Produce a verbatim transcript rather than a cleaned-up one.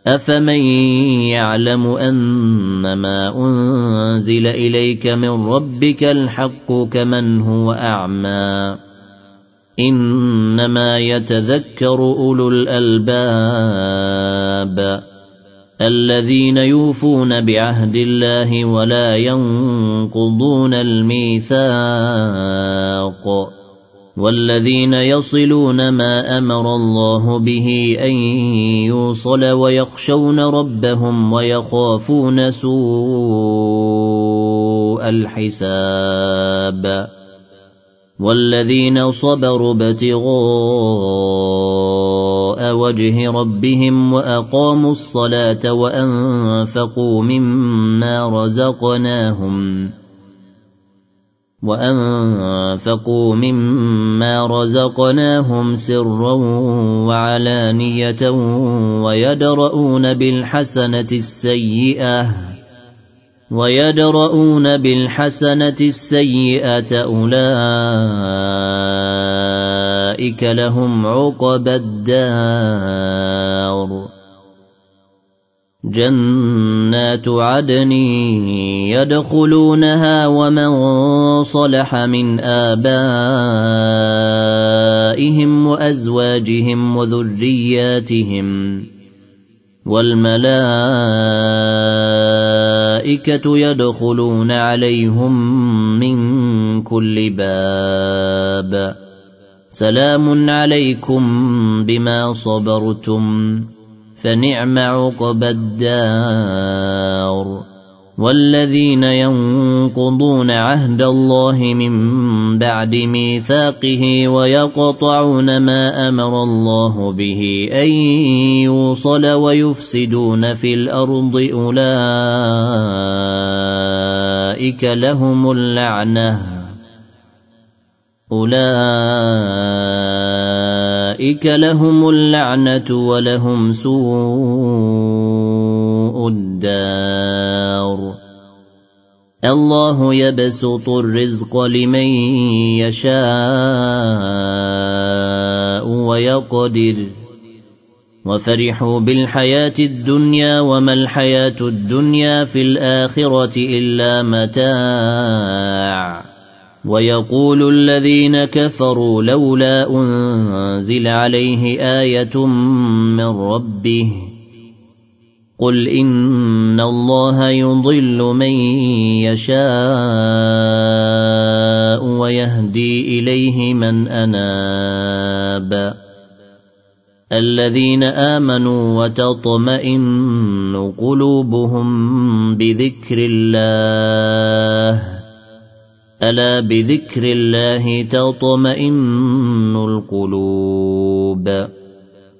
أفمن يعلم أنما أنزل إليك من ربك الحق كمن هو أعمى إنما يتذكر أولو الألباب الذين يوفون بعهد الله ولا ينقضون الميثاق والذين يصلون ما أمر الله به أن يوصل ويخشون ربهم ويخافون سوء الحساب والذين صبروا ابتغاء وجه ربهم وأقاموا الصلاة وأنفقوا مما رزقناهم وأنفقوا مما رزقناهم سرا وعلانية ويدرؤون بالحسنة السيئة ويدرؤون بالحسنة السيئة أولئك لهم عقبى الدار جنات عدن يدخلونها ومن صلح من آبائهم وأزواجهم وذرياتهم والملائكة يدخلون عليهم من كل باب سلام عليكم بما صبرتم فنعم عقبى الدار والذين ينقضون عهد الله من بعد ميثاقه ويقطعون ما أمر الله به أن يوصل ويفسدون في الأرض أولئك لهم اللعنة أولئك لهم اللعنة ولهم سوء الدار الله يبسط الرزق لمن يشاء ويقدر وفرحوا بالحياة الدنيا وما الحياة الدنيا في الآخرة إلا متاع ويقول الذين كفروا لولا أنزل عليه آية من ربه قل إن الله يضل من يشاء ويهدي إليه من أناب الذين آمنوا وتطمئن قلوبهم بذكر الله ألا بذكر الله تطمئن القلوب